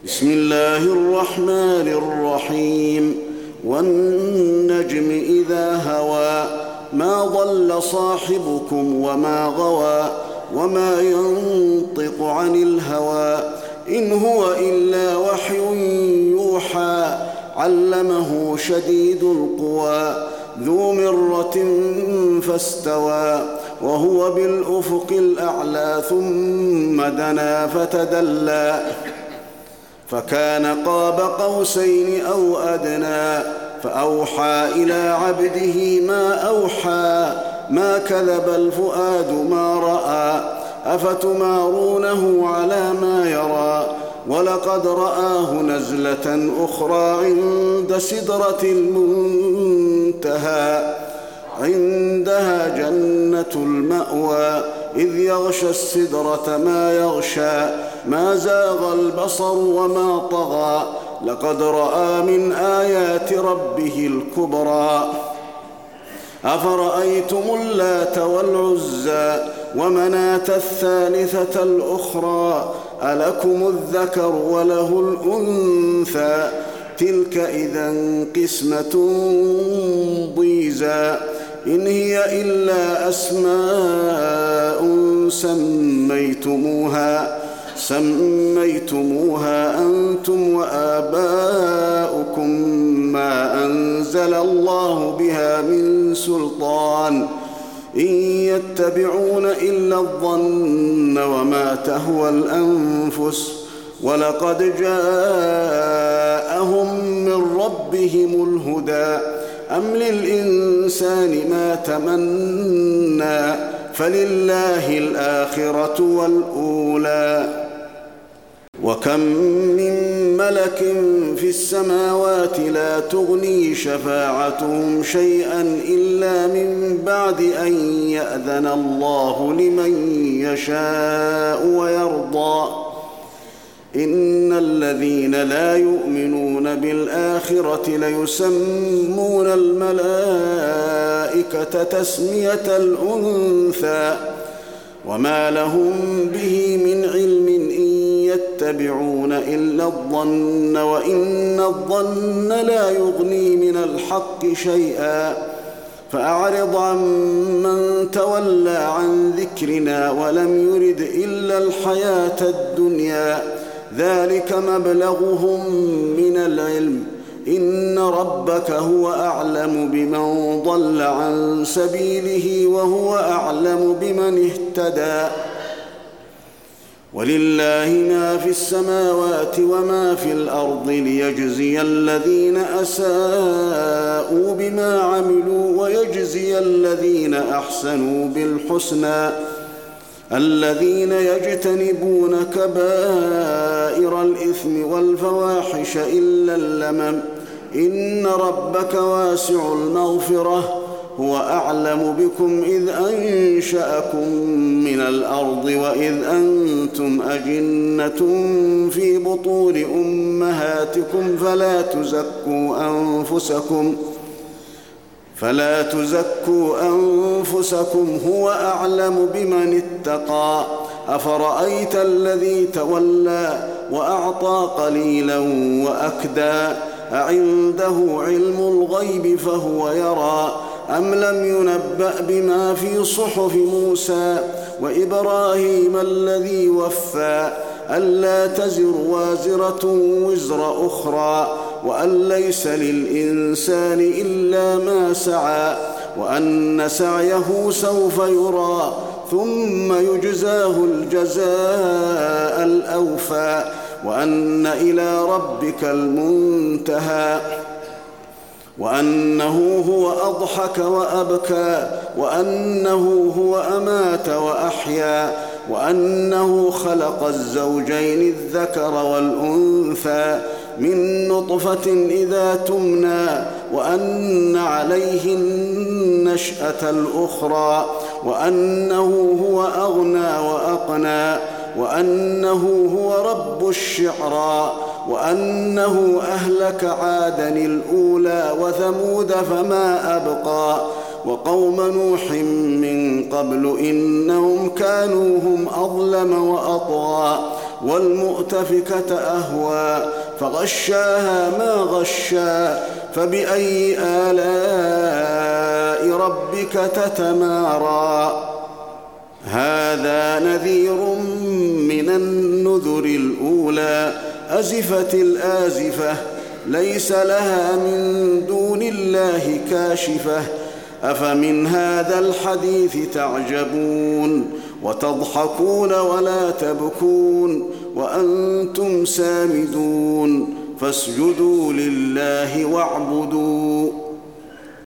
بسم الله الرحمن الرحيم والنجم إذا هوى ما ضل صاحبكم وما غوى وما ينطق عن الهوى إن هو إلا وحي يوحى علمه شديد القوى ذو مرة فاستوى وهو بالأفق الأعلى ثم دنا فتدلى فكان قاب قوسين أو أدنى فأوحى إلى عبده ما أوحى ما كذب الفؤاد ما رأى أفتمارونه على ما يرى ولقد رآه نزلة أخرى عند سدرة المنتهى عندها جنة المأوى إذ يغشى السدرة ما يغشى ما زاغ البصر وما طغى لقد رأى من آيات ربه الكبرى أفرأيتم اللات والعزى ومناة الثالثة الأخرى ألكم الذكر وله الأنثى تلك إذا قسمة ضيزى إن هي إلا أسماء سميتموها أنتم وآباؤكم ما أنزل الله بها من سلطان إن يتبعون إلا الظن وما تهوى الأنفس ولقد جاءهم من ربهم الهدى أم للإنسان ما تمنى فلله الآخرة والأولى وكم من ملك في السماوات لا تغني شفاعتهم شيئا إلا من بعد أن يأذن الله لمن يشاء ويرضى إن الذين لا يؤمنون بالآخرة ليسمون الملائكة تسمية الأنثى وما لهم به من علم إن يتبعون إلا الظن وإن الظن لا يغني من الحق شيئا فأعرض عن من تولى عن ذكرنا ولم يرد إلا الحياة الدنيا ذلك مبلغهم من العلم إن ربك هو أعلم بمن ضل عن سبيله وهو أعلم بمن اهتدى ولله ما في السماوات وما في الأرض ليجزي الذين أساءوا بما عملوا ويجزي الذين أحسنوا بالحسنى الذين يجتنبون كبائر الإثم والفواحش إلا اللمم إن ربك واسع المغفرة هو أعلم بكم إذ أنشأكم من الأرض وإذ أنتم أجنة في بطون أمهاتكم فلا تزكوا أنفسكم هو أعلم بمن اتقى أفرأيت الذي تولى وأعطى قليلا وأكدى أعنده علم الغيب فهو يرى أم لم ينبأ بما في صحف موسى وإبراهيم الذي وفى ألا تزر وازرة وزر أخرى وأن ليس للإنسان إلا ما سعى وأن سعيه سوف يرى ثم يجزاه الجزاء الأوفى وأن إلى ربك المنتهى وأنه هو أضحك وأبكى وأنه هو أمات وأحيا وأنه خلق الزوجين الذكر والأنثى من نطفة إذا تمنى وأن عليه النشأة الأخرى وأنه هو أغنى وأقنى وأنه هو رب الشعرى وأنه أهلك عادا الأولى وثمود فما أبقى وقوم نوح من قبل إنهم كانوا هم أظلم وأطغى والمؤتفكة أهوى فغشاها ما غشا فبأي آلاء ربك تتمارى هذا نذير من النذر الأولى أزفت الآزفة ليس لها من دون الله كاشفة أفمن هذا الحديث تعجبون وتضحكون ولا تبكون وأنتم سامدون فاسجدوا لله واعبدوا